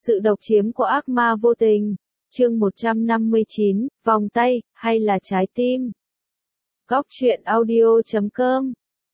Sự độc chiếm của ác ma vô tình. Chương 159, vòng tay, hay là trái tim? Góc truyện audio.com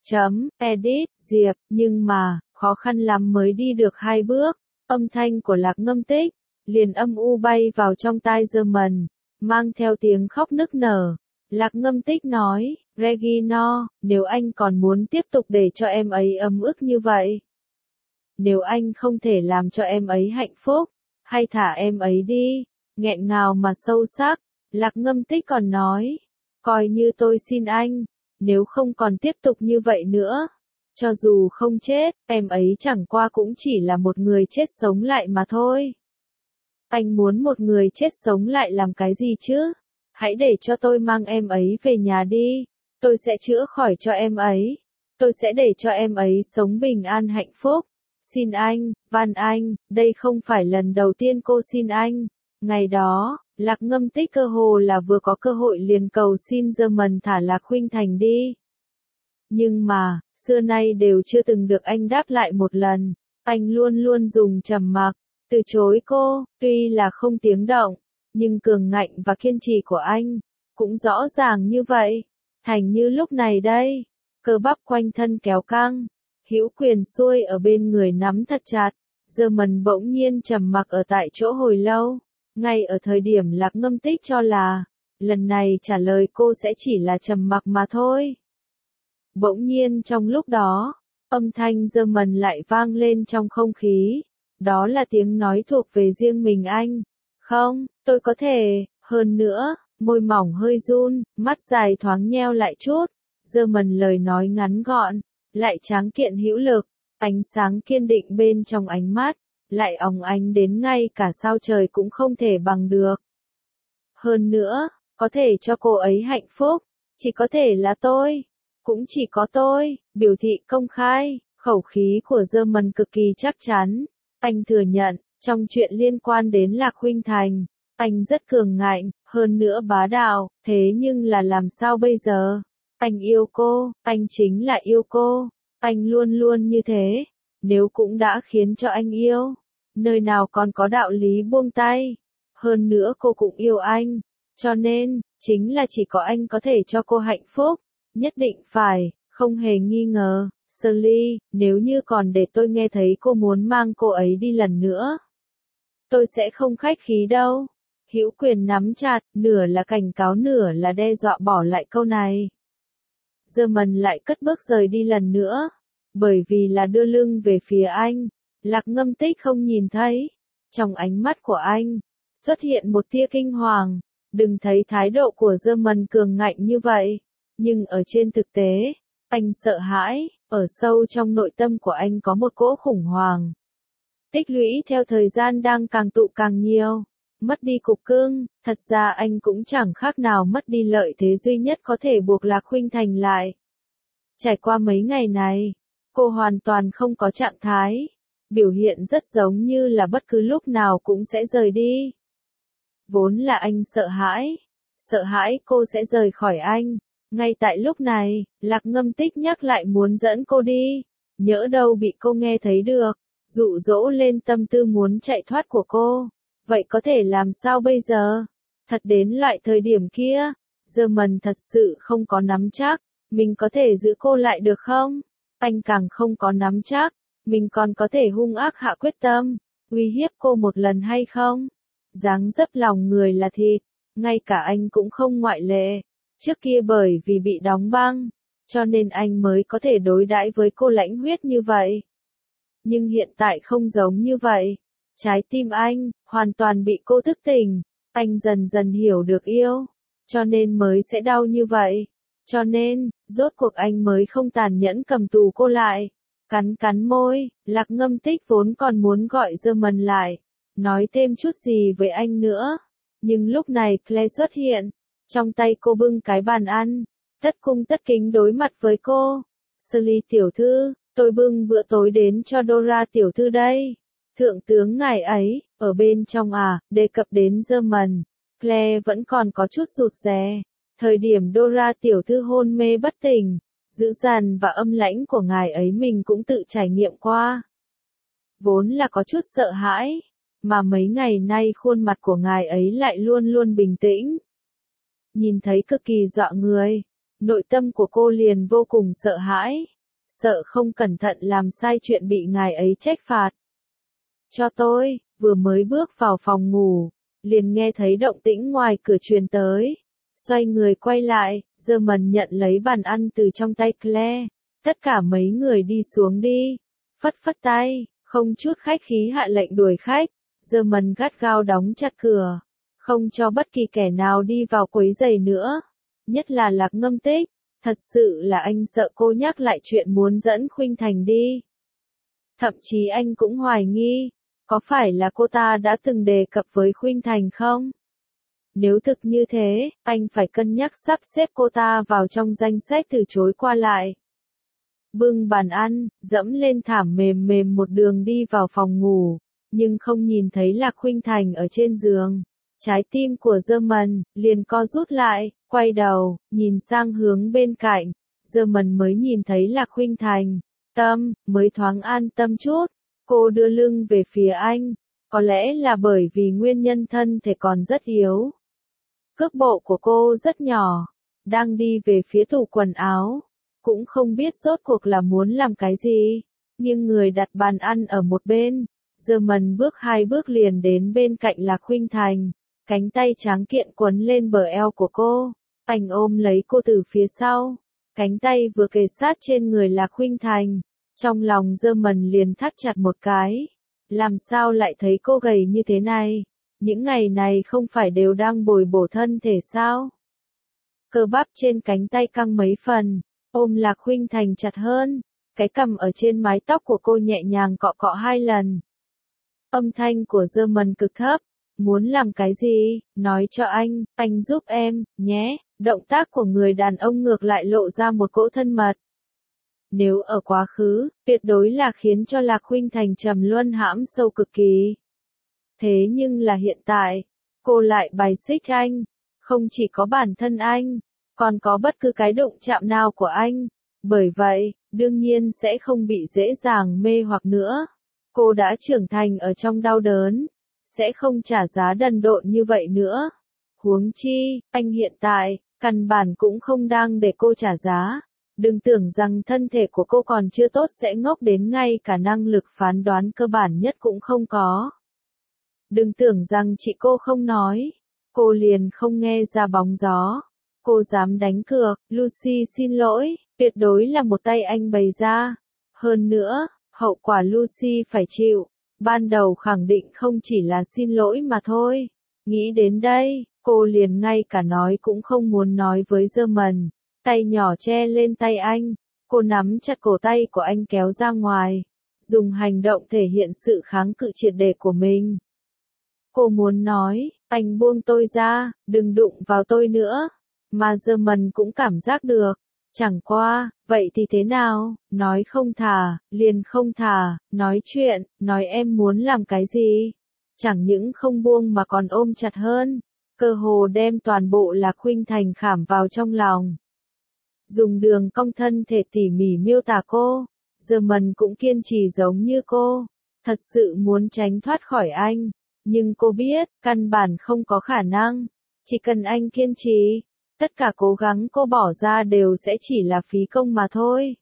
Edit, Diệp, nhưng mà, khó khăn lắm mới đi được 2 bước. Âm thanh của Lạc Ngâm Tích, liền âm u bay vào trong tai German, mang theo tiếng khóc nức nở. Lạc Ngâm Tích nói, Regina, nếu anh còn muốn tiếp tục để cho em ấy ấm ức như vậy, nếu anh không thể làm cho em ấy hạnh phúc, hay thả em ấy đi. Nghẹn ngào mà sâu sắc, Lạc Ngâm Tích còn nói, coi như tôi xin anh, nếu không còn tiếp tục như vậy nữa, cho dù không chết, em ấy chẳng qua cũng chỉ là một người chết sống lại mà thôi. Anh muốn một người chết sống lại làm cái gì chứ? Hãy để cho tôi mang em ấy về nhà đi, tôi sẽ chữa khỏi cho em ấy, tôi sẽ để cho em ấy sống bình an hạnh phúc. Xin anh, van anh, đây không phải lần đầu tiên cô xin anh. Ngày đó, Lạc Ngâm Tích cơ hồ là vừa có cơ hội liền cầu xin German thả Lạc Khuynh Thành đi. Nhưng mà, xưa nay đều chưa từng được anh đáp lại một lần. Anh luôn luôn dùng trầm mặc, từ chối cô, tuy là không tiếng động, nhưng cường ngạnh và kiên trì của anh, cũng rõ ràng như vậy. Thành như lúc này đây, cơ bắp quanh thân kéo căng, hữu quyền xuôi ở bên người nắm thật chặt, German bỗng nhiên trầm mặc ở tại chỗ hồi lâu. Ngay ở thời điểm Lạc Ngâm Tích cho là, lần này trả lời cô sẽ chỉ là trầm mặc mà thôi. Bỗng nhiên trong lúc đó, âm thanh German lại vang lên trong không khí. Đó là tiếng nói thuộc về riêng mình anh. Không, tôi có thể, hơn nữa, môi mỏng hơi run, mắt dài thoáng nheo lại chút. German lời nói ngắn gọn, lại tráng kiện hữu lực, ánh sáng kiên định bên trong ánh mắt, lại óng ánh đến ngay cả sao trời cũng không thể bằng được. Hơn nữa, có thể cho cô ấy hạnh phúc, chỉ có thể là tôi, cũng chỉ có tôi, biểu thị công khai, khẩu khí của German cực kỳ chắc chắn. Anh thừa nhận, trong chuyện liên quan đến Lạc Khuynh Thành, anh rất cường ngạnh, hơn nữa bá đạo, thế nhưng là làm sao bây giờ? Anh yêu cô, anh chính là yêu cô, anh luôn luôn như thế, nếu cũng đã khiến cho anh yêu, nơi nào còn có đạo lý buông tay. Hơn nữa cô cũng yêu anh, cho nên, chính là chỉ có anh có thể cho cô hạnh phúc, nhất định phải, không hề nghi ngờ. Shirley, nếu như còn để tôi nghe thấy cô muốn mang cô ấy đi lần nữa, tôi sẽ không khách khí đâu. Hữu quyền nắm chặt, nửa là cảnh cáo nửa là đe dọa bỏ lại câu này. German lại cất bước rời đi lần nữa, bởi vì là đưa lưng về phía anh. Lạc Ngâm Tích không nhìn thấy, trong ánh mắt của anh, xuất hiện một tia kinh hoàng. Đừng thấy thái độ của German cường ngạnh như vậy, nhưng ở trên thực tế, anh sợ hãi, ở sâu trong nội tâm của anh có một cỗ khủng hoảng. Tích lũy theo thời gian đang càng tụ càng nhiều, mất đi cục cưng, thật ra anh cũng chẳng khác nào mất đi lợi thế duy nhất có thể buộc Lạc Khuynh Thành lại. Trải qua mấy ngày này, cô hoàn toàn không có trạng thái, biểu hiện rất giống như là bất cứ lúc nào cũng sẽ rời đi. Vốn là anh sợ hãi cô sẽ rời khỏi anh. Ngay tại lúc này, Lạc Ngâm Tích nhắc lại muốn dẫn cô đi, nhỡ đâu bị cô nghe thấy được, dụ dỗ lên tâm tư muốn chạy thoát của cô. Vậy có thể làm sao bây giờ? Thật đến loại thời điểm kia, German thật sự không có nắm chắc, mình có thể giữ cô lại được không? Anh càng không có nắm chắc, mình còn có thể hung ác hạ quyết tâm, uy hiếp cô một lần hay không? Dáng dấp lòng người là thịt, ngay cả anh cũng không ngoại lệ. Trước kia bởi vì bị đóng băng, cho nên anh mới có thể đối đãi với cô lãnh huyết như vậy. Nhưng hiện tại không giống như vậy. Trái tim anh, hoàn toàn bị cô thức tỉnh. Anh dần dần hiểu được yêu, cho nên mới sẽ đau như vậy. Cho nên, rốt cuộc anh mới không tàn nhẫn cầm tù cô lại. Cắn môi, Lạc Ngâm Tích vốn còn muốn gọi German lại, nói thêm chút gì với anh nữa. Nhưng lúc này Claire xuất hiện. Trong tay cô bưng cái bàn ăn, tất cung tất kính đối mặt với cô. Shirley tiểu thư, tôi bưng bữa tối đến cho Dora tiểu thư đây. Thượng tướng ngài ấy, ở bên trong đề cập đến German. Claire vẫn còn có chút rụt rè. Thời điểm Dora tiểu thư hôn mê bất tỉnh, dữ dằn và âm lãnh của ngài ấy mình cũng tự trải nghiệm qua. Vốn là có chút sợ hãi, mà mấy ngày nay khuôn mặt của ngài ấy lại luôn luôn bình tĩnh. Nhìn thấy cực kỳ dọa người, nội tâm của cô liền vô cùng sợ hãi, sợ không cẩn thận làm sai chuyện bị ngài ấy trách phạt. Cho tôi, vừa mới bước vào phòng ngủ, liền nghe thấy động tĩnh ngoài cửa truyền tới. Xoay người quay lại, German nhận lấy bàn ăn từ trong tay Claire. Tất cả mấy người đi xuống đi. Phất phất tay, không chút khách khí hạ lệnh đuổi khách. German gắt gao đóng chặt cửa, không cho bất kỳ kẻ nào đi vào quấy rầy nữa. Nhất là Lạc Ngâm Tích, thật sự là anh sợ cô nhắc lại chuyện muốn dẫn Khuynh Thành đi. Thậm chí anh cũng hoài nghi, có phải là cô ta đã từng đề cập với Khuynh Thành không? Nếu thực như thế, anh phải cân nhắc sắp xếp cô ta vào trong danh sách từ chối qua lại. Bưng bàn ăn, dẫm lên thảm mềm mềm một đường đi vào phòng ngủ, nhưng không nhìn thấy Lạc Khuynh Thành ở trên giường. Trái tim của German liền co rút lại, quay đầu, nhìn sang hướng bên cạnh. German mới nhìn thấy Lạc Khuynh Thành, mới thoáng an tâm chút. Cô đưa lưng về phía anh, có lẽ là bởi vì nguyên nhân thân thể còn rất yếu. Cước bộ của cô rất nhỏ, đang đi về phía tủ quần áo, cũng không biết rốt cuộc là muốn làm cái gì, nhưng người đặt bàn ăn ở một bên. German bước 2 bước liền đến bên cạnh Lạc Khuynh Thành, cánh tay tráng kiện quấn lên bờ eo của cô, anh ôm lấy cô từ phía sau, cánh tay vừa kề sát trên người Lạc Khuynh Thành. Trong lòng German liền thắt chặt một cái, làm sao lại thấy cô gầy như thế này, những ngày này không phải đều đang bồi bổ thân thể sao? Cơ bắp trên cánh tay căng mấy phần, ôm Lạc Khuynh Thành chặt hơn, cái cằm ở trên mái tóc của cô nhẹ nhàng cọ cọ 2 lần. Âm thanh của German cực thấp, muốn làm cái gì, nói cho anh giúp em, nhé, động tác của người đàn ông ngược lại lộ ra một cỗ thân mật. Nếu ở quá khứ, tuyệt đối là khiến cho Lạc Khuynh Thành trầm luân hãm sâu cực kỳ. Thế nhưng là hiện tại, cô lại bài xích anh, không chỉ có bản thân anh, còn có bất cứ cái đụng chạm nào của anh. Bởi vậy, đương nhiên sẽ không bị dễ dàng mê hoặc nữa. Cô đã trưởng thành ở trong đau đớn, sẽ không trả giá đần độn như vậy nữa. Huống chi, anh hiện tại, căn bản cũng không đang để cô trả giá. Đừng tưởng rằng thân thể của cô còn chưa tốt sẽ ngốc đến ngay cả năng lực phán đoán cơ bản nhất cũng không có. Đừng tưởng rằng chị cô không nói, cô liền không nghe ra bóng gió. Cô dám đánh cược, Lucy xin lỗi, tuyệt đối là một tay anh bày ra. Hơn nữa, hậu quả Lucy phải chịu, ban đầu khẳng định không chỉ là xin lỗi mà thôi. Nghĩ đến đây, cô liền ngay cả nói cũng không muốn nói với German. Tay nhỏ che lên tay anh, cô nắm chặt cổ tay của anh kéo ra ngoài, dùng hành động thể hiện sự kháng cự triệt để của mình. Cô muốn nói, anh buông tôi ra, đừng đụng vào tôi nữa, mà German cũng cảm giác được. Chẳng qua, vậy thì thế nào, nói không thả, liền không thả, nói chuyện, nói em muốn làm cái gì. Chẳng những không buông mà còn ôm chặt hơn, cơ hồ đem toàn bộ Lạc Khuynh Thành khảm vào trong lòng. Dùng đường cong thân thể tỉ mỉ miêu tả cô, German cũng kiên trì giống như cô, thật sự muốn tránh thoát khỏi anh, nhưng cô biết, căn bản không có khả năng, chỉ cần anh kiên trì, tất cả cố gắng cô bỏ ra đều sẽ chỉ là phí công mà thôi.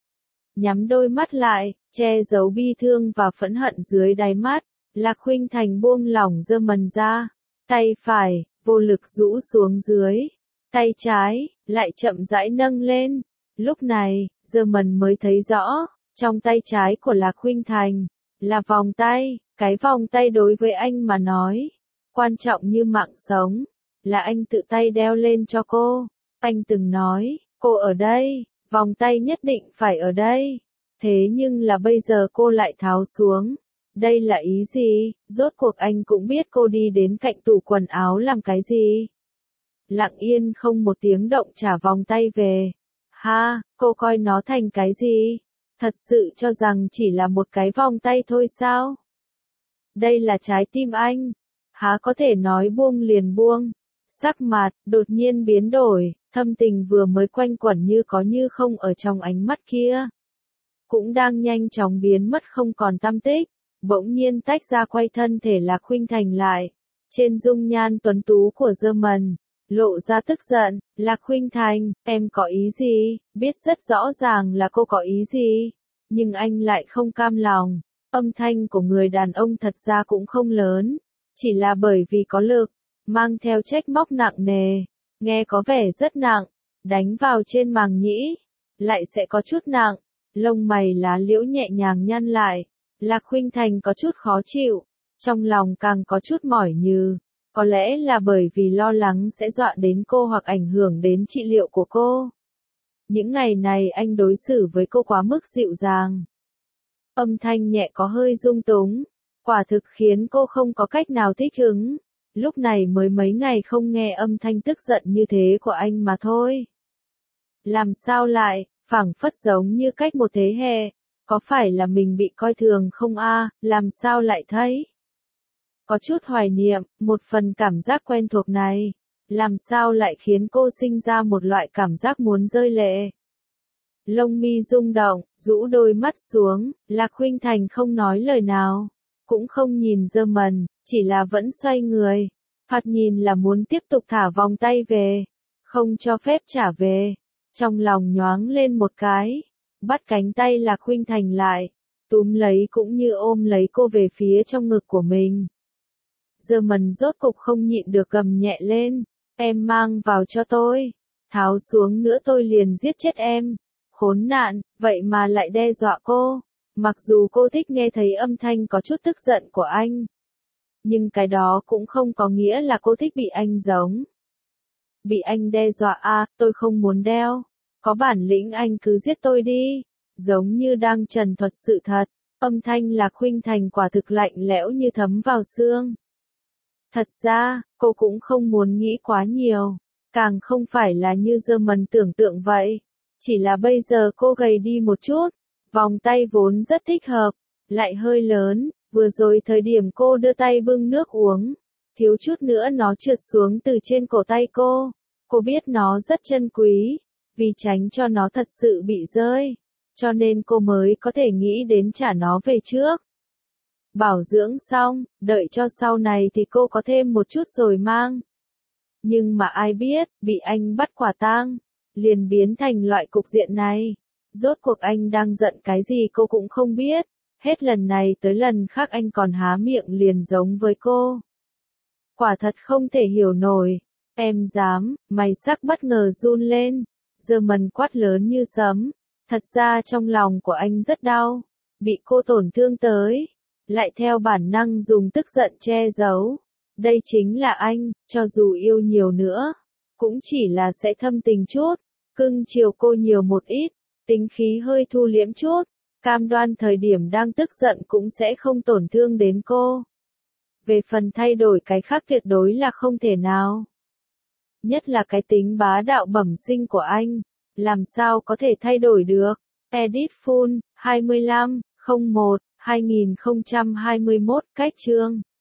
Nhắm đôi mắt lại, che giấu bi thương và phẫn hận dưới đáy mắt, Lạc Khuynh Thành buông lỏng German ra, tay phải, vô lực rũ xuống dưới. Tay trái, lại chậm rãi nâng lên. Lúc này, German mới thấy rõ, trong tay trái của Lạc Khuynh Thành, là vòng tay, cái vòng tay đối với anh mà nói, quan trọng như mạng sống, là anh tự tay đeo lên cho cô. Anh từng nói, cô ở đây, vòng tay nhất định phải ở đây. Thế nhưng là bây giờ cô lại tháo xuống. Đây là ý gì? Rốt cuộc anh cũng biết cô đi đến cạnh tủ quần áo làm cái gì. Lặng yên không một tiếng động trả vòng tay về. Ha, cô coi nó thành cái gì? Thật sự cho rằng chỉ là một cái vòng tay thôi sao? Đây là trái tim anh. Há có thể nói buông liền buông. Sắc mặt, đột nhiên biến đổi, thâm tình vừa mới quanh quẩn như có như không ở trong ánh mắt kia. Cũng đang nhanh chóng biến mất không còn tăm tích. bỗng nhiên tách ra quay thân thể Lạc Khuynh Thành lại. Trên dung nhan tuấn tú của German, lộ ra tức giận, Lạc Khuynh Thành, em có ý gì, biết rất rõ ràng là cô có ý gì, nhưng anh lại không cam lòng. Âm thanh của người đàn ông thật ra cũng không lớn, chỉ là bởi vì có lực, mang theo trách móc nặng nề, nghe có vẻ rất nặng, đánh vào trên màng nhĩ, lại sẽ có chút nặng, lông mày lá liễu nhẹ nhàng nhăn lại, Lạc Khuynh Thành có chút khó chịu, trong lòng càng có chút mỏi nhừ, có lẽ là bởi vì lo lắng sẽ dọa đến cô hoặc ảnh hưởng đến trị liệu của cô. Những ngày này anh đối xử với cô quá mức dịu dàng. Âm thanh nhẹ có hơi rung túng, quả thực khiến cô không có cách nào thích ứng. Lúc này mới mấy ngày không nghe âm thanh tức giận như thế của anh mà thôi. Làm sao lại, phảng phất giống như cách một thế hệ, có phải là mình bị coi thường không a? Làm sao lại thấy? Có chút hoài niệm, một phần cảm giác quen thuộc này, làm sao lại khiến cô sinh ra một loại cảm giác muốn rơi lệ. Lông mi rung động, rũ đôi mắt xuống, Lạc Khuynh Thành không nói lời nào, cũng không nhìn German, chỉ là vẫn xoay người, thoạt nhìn là muốn tiếp tục thả vòng tay về, không cho phép trả về. Trong lòng nhoáng lên một cái, bắt cánh tay Lạc Khuynh Thành lại, túm lấy cũng như ôm lấy cô về phía trong ngực của mình. German rốt cục không nhịn được gầm nhẹ lên, em mang vào cho tôi, tháo xuống nữa tôi liền giết chết em. Khốn nạn, vậy mà lại đe dọa cô. Mặc dù cô thích nghe thấy âm thanh có chút tức giận của anh, nhưng cái đó cũng không có nghĩa là cô thích bị anh giống. Bị anh đe dọa à, tôi không muốn đeo. Có bản lĩnh anh cứ giết tôi đi. Giống như đang trần thuật sự thật, âm thanh Lạc Khuynh Thành quả thực lạnh lẽo như thấm vào xương. Thật ra, cô cũng không muốn nghĩ quá nhiều, càng không phải là như German tưởng tượng vậy. Chỉ là bây giờ cô gầy đi một chút, vòng tay vốn rất thích hợp, lại hơi lớn, vừa rồi thời điểm cô đưa tay bưng nước uống, thiếu chút nữa nó trượt xuống từ trên cổ tay cô. Cô biết nó rất chân quý, vì tránh cho nó thật sự bị rơi, cho nên cô mới có thể nghĩ đến trả nó về trước. Bảo dưỡng xong, đợi cho sau này thì cô có thêm một chút rồi mang. Nhưng mà ai biết, bị anh bắt quả tang, liền biến thành loại cục diện này. Rốt cuộc anh đang giận cái gì cô cũng không biết, hết lần này tới lần khác anh còn há miệng liền giống với cô. Quả thật không thể hiểu nổi, em dám, mày sắc bất ngờ run lên, German quát lớn như sấm, thật ra trong lòng của anh rất đau, bị cô tổn thương tới, lại theo bản năng dùng tức giận che giấu. Đây chính là anh, cho dù yêu nhiều nữa, cũng chỉ là sẽ thâm tình chút, cưng chiều cô nhiều một ít, tính khí hơi thu liễm chút, cam đoan thời điểm đang tức giận cũng sẽ không tổn thương đến cô. Về phần thay đổi cái khác tuyệt đối là không thể nào. Nhất là cái tính bá đạo bẩm sinh của anh, làm sao có thể thay đổi được. Edit Full, 25/01/2021, cách chương.